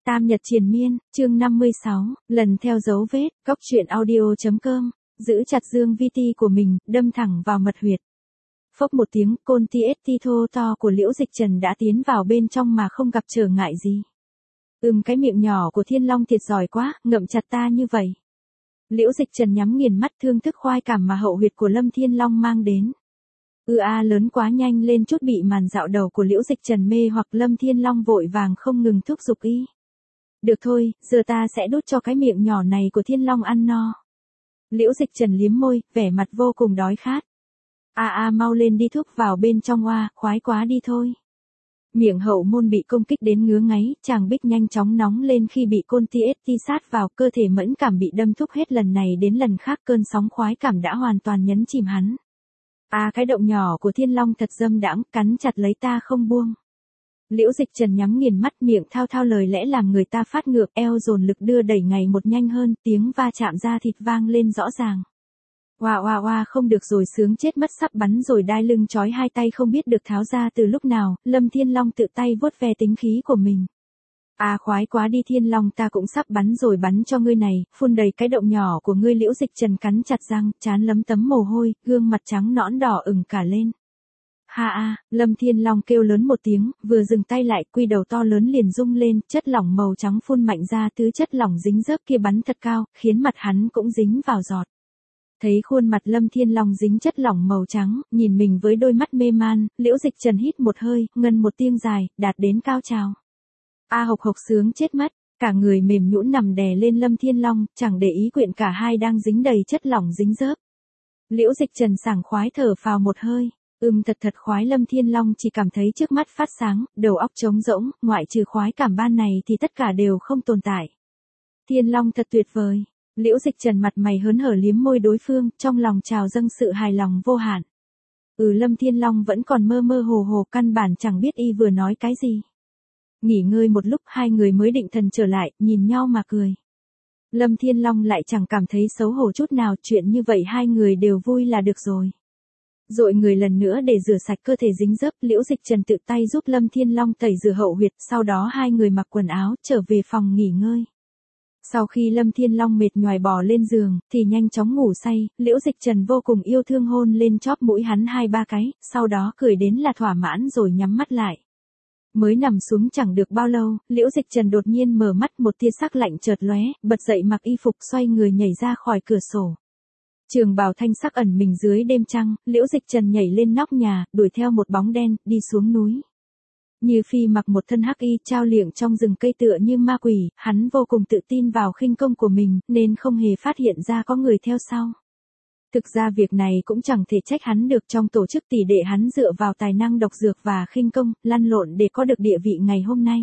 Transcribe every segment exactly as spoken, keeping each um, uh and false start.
Tam Nhật Triền Miên, chương năm mươi sáu, lần theo dấu vết, góc truyện audio.com, giữ chặt dương vi ti của mình, đâm thẳng vào mật huyệt. Phốc một tiếng, côn ti ét ti thô to của Liễu Dịch Trần đã tiến vào bên trong mà không gặp trở ngại gì. Ừm, cái miệng nhỏ của Thiên Long thiệt giỏi quá, ngậm chặt ta như vậy. Liễu Dịch Trần nhắm nghiền mắt thương thức khoái cảm mà hậu huyệt của Lâm Thiên Long mang đến. Ư a lớn quá, nhanh lên chút, bị màn dạo đầu của Liễu Dịch Trần mê hoặc Lâm Thiên Long vội vàng không ngừng thúc giục y. Được thôi, giờ ta sẽ đút cho cái miệng nhỏ này của Thiên Long ăn no. Liễu Dịch Trần liếm môi, vẻ mặt vô cùng đói khát. A a mau lên đi, thúc vào bên trong, oa, khoái quá đi thôi. Miệng hậu môn bị công kích đến ngứa ngáy, chàng bích nhanh chóng nóng lên khi bị côn ti ét ti sát vào, cơ thể mẫn cảm bị đâm thúc hết lần này đến lần khác, cơn sóng khoái cảm đã hoàn toàn nhấn chìm hắn. À, cái động nhỏ của Thiên Long thật dâm đãng, cắn chặt lấy ta không buông. Liễu Dịch Trần nhắm nghiền mắt, miệng thao thao lời lẽ làm người ta phát ngược, eo dồn lực đưa đẩy ngày một nhanh hơn, tiếng va chạm da thịt vang lên rõ ràng. Oa oa oa, không được rồi, sướng chết mất, sắp bắn rồi, đai lưng trói hai tay không biết được tháo ra từ lúc nào, Lâm Thiên Long tự tay vuốt ve tính khí của mình. À, khoái quá đi Thiên Long, ta cũng sắp bắn rồi, bắn cho ngươi này, phun đầy cái động nhỏ của ngươi. Liễu Dịch Trần cắn chặt răng, trán lấm tấm mồ hôi, gương mặt trắng nõn đỏ ửng cả lên. Ha a, Lâm Thiên Long kêu lớn một tiếng, vừa dừng tay lại, quy đầu to lớn liền rung lên, chất lỏng màu trắng phun mạnh ra, thứ chất lỏng dính dớp kia bắn thật cao, khiến mặt hắn cũng dính vào giọt. Thấy khuôn mặt Lâm Thiên Long dính chất lỏng màu trắng, nhìn mình với đôi mắt mê man, Liễu Dịch Trần hít một hơi, ngân một tiếng dài, đạt đến cao trào. A hộc hộc, sướng chết mất, cả người mềm nhũn nằm đè lên Lâm Thiên Long, chẳng để ý quyện cả hai đang dính đầy chất lỏng dính dớp. Liễu Dịch Trần sảng khoái thở phào một hơi, ừm thật thật khoái. Lâm Thiên Long chỉ cảm thấy trước mắt phát sáng, đầu óc trống rỗng, ngoại trừ khoái cảm ban này thì tất cả đều không tồn tại. Thiên Long thật tuyệt vời. Liễu Dịch Trần mặt mày hớn hở liếm môi đối phương, trong lòng trào dâng sự hài lòng vô hạn. Ừ, Lâm Thiên Long vẫn còn mơ mơ hồ hồ, căn bản chẳng biết y vừa nói cái gì. Nghỉ ngơi một lúc, hai người mới định thần trở lại, nhìn nhau mà cười. Lâm Thiên Long lại chẳng cảm thấy xấu hổ chút nào, chuyện như vậy hai người đều vui là được rồi. Dội người lần nữa để rửa sạch cơ thể dính dấp, Liễu Dịch Trần tự tay giúp Lâm Thiên Long tẩy rửa hậu huyệt, sau đó hai người mặc quần áo, trở về phòng nghỉ ngơi. Sau khi Lâm Thiên Long mệt nhoài bò lên giường, thì nhanh chóng ngủ say, Liễu Dịch Trần vô cùng yêu thương hôn lên chóp mũi hắn hai ba cái, sau đó cười đến là thỏa mãn rồi nhắm mắt lại. Mới nằm xuống chẳng được bao lâu, Liễu Dịch Trần đột nhiên mở mắt, một tia sắc lạnh chợt lóe, bật dậy mặc y phục xoay người nhảy ra khỏi cửa sổ. Trường bào thanh sắc ẩn mình dưới đêm trăng, Liễu Dịch Trần nhảy lên nóc nhà, đuổi theo một bóng đen, đi xuống núi. Như Phi mặc một thân hắc y, trao liệng trong rừng cây tựa như ma quỷ, hắn vô cùng tự tin vào khinh công của mình, nên không hề phát hiện ra có người theo sau. Thực ra việc này cũng chẳng thể trách hắn được, trong tổ chức tỷ đệ hắn dựa vào tài năng độc dược và khinh công, lăn lộn để có được địa vị ngày hôm nay.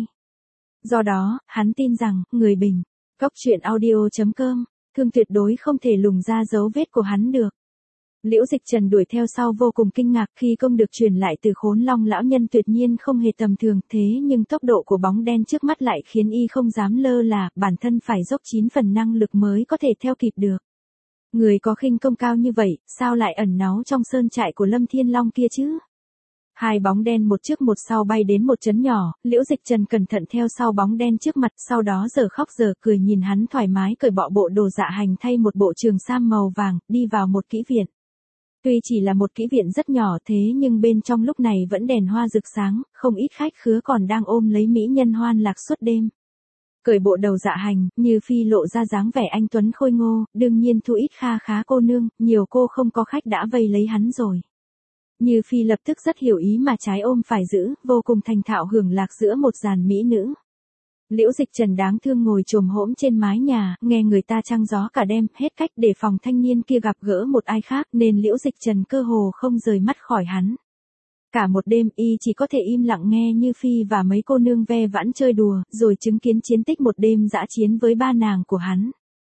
Do đó, hắn tin rằng, người bình, góc truyện audio.com, thương tuyệt đối không thể lùng ra dấu vết của hắn được. Liễu Dịch Trần đuổi theo sau vô cùng kinh ngạc khi công được truyền lại từ Khốn Long lão nhân tuyệt nhiên không hề tầm thường, thế nhưng tốc độ của bóng đen trước mắt lại khiến y không dám lơ là, bản thân phải dốc chín phần năng lực mới có thể theo kịp được. Người có khinh công cao như vậy, sao lại ẩn náu trong sơn trại của Lâm Thiên Long kia chứ? Hai bóng đen một trước một sau bay đến một trấn nhỏ, Liễu Dịch Trần cẩn thận theo sau bóng đen trước mặt, sau đó giờ khóc giờ cười nhìn hắn thoải mái cởi bỏ bộ đồ dạ hành, thay một bộ trường sam màu vàng, đi vào một kỹ viện. Tuy chỉ là một kỹ viện rất nhỏ, thế nhưng bên trong lúc này vẫn đèn hoa rực sáng, không ít khách khứa còn đang ôm lấy mỹ nhân hoan lạc suốt đêm. Cởi bộ đầu dạ hành, Như Phi lộ ra dáng vẻ anh tuấn khôi ngô, đương nhiên thu ít kha khá cô nương, nhiều cô không có khách đã vây lấy hắn rồi. Như Phi lập tức rất hiểu ý mà trái ôm phải giữ, vô cùng thành thạo hưởng lạc giữa một dàn mỹ nữ. Liễu Dịch Trần đáng thương ngồi chồm hổm trên mái nhà, nghe người ta trăng gió cả đêm, hết cách để phòng thanh niên kia gặp gỡ một ai khác, nên Liễu Dịch Trần cơ hồ không rời mắt khỏi hắn. Cả một đêm y chỉ có thể im lặng nghe Như Phi và mấy cô nương ve vãn chơi đùa, rồi chứng kiến chiến tích một đêm dã chiến với ba nàng của hắn.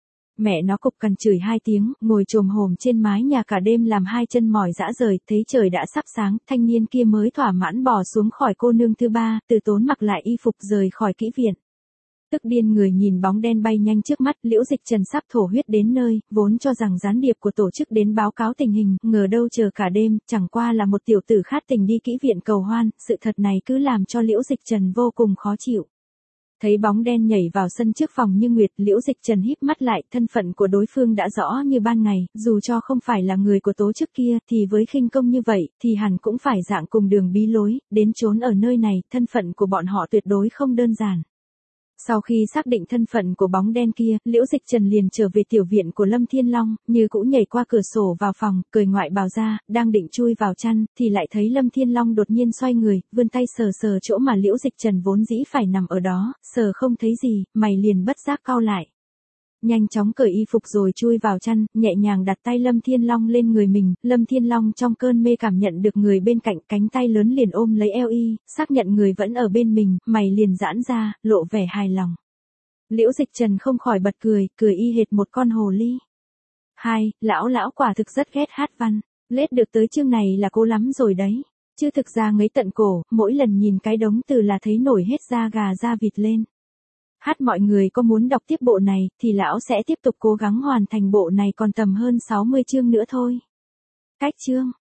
Mẹ nó cục cằn chửi hai tiếng, ngồi chồm hổm trên mái nhà cả đêm làm hai chân mỏi dã rời, thấy trời đã sắp sáng, thanh niên kia mới thỏa mãn bò xuống khỏi cô nương thứ ba, từ tốn mặc lại y phục rời khỏi kỹ viện. Tức điên người nhìn bóng đen bay nhanh trước mắt, Liễu Dịch Trần sắp thổ huyết đến nơi, vốn cho rằng gián điệp của tổ chức đến báo cáo tình hình, ngờ đâu chờ cả đêm, chẳng qua là một tiểu tử khát tình đi kỹ viện cầu hoan, sự thật này cứ làm cho Liễu Dịch Trần vô cùng khó chịu. Thấy bóng đen nhảy vào sân trước phòng Như Nguyệt, Liễu Dịch Trần híp mắt lại, thân phận của đối phương đã rõ như ban ngày, dù cho không phải là người của tố chức kia, thì với khinh công như vậy, thì hẳn cũng phải dạng cùng đường bí lối, đến trốn ở nơi này, thân phận của bọn họ tuyệt đối không đơn giản. Sau khi xác định thân phận của bóng đen kia, Liễu Dịch Trần liền trở về tiểu viện của Lâm Thiên Long, như cũ nhảy qua cửa sổ vào phòng, cởi ngoại bào ra, đang định chui vào chăn, thì lại thấy Lâm Thiên Long đột nhiên xoay người, vươn tay sờ sờ chỗ mà Liễu Dịch Trần vốn dĩ phải nằm ở đó, sờ không thấy gì, mày liền bất giác cau lại. Nhanh chóng cởi y phục rồi chui vào chăn, nhẹ nhàng đặt tay Lâm Thiên Long lên người mình, Lâm Thiên Long trong cơn mê cảm nhận được người bên cạnh, cánh tay lớn liền ôm lấy eo y, xác nhận người vẫn ở bên mình, mày liền giãn ra, lộ vẻ hài lòng. Liễu Dịch Trần không khỏi bật cười, cười y hệt một con hồ ly. Hai, lão lão quả thực rất ghét hát văn, lết được tới chương này là cố lắm rồi đấy. Chứ thực ra ngấy tận cổ, mỗi lần nhìn cái đống từ là thấy nổi hết da gà da vịt lên. Hát mọi người có muốn đọc tiếp bộ này, thì lão sẽ tiếp tục cố gắng hoàn thành bộ này còn tầm hơn sáu mươi chương nữa thôi. Cách chương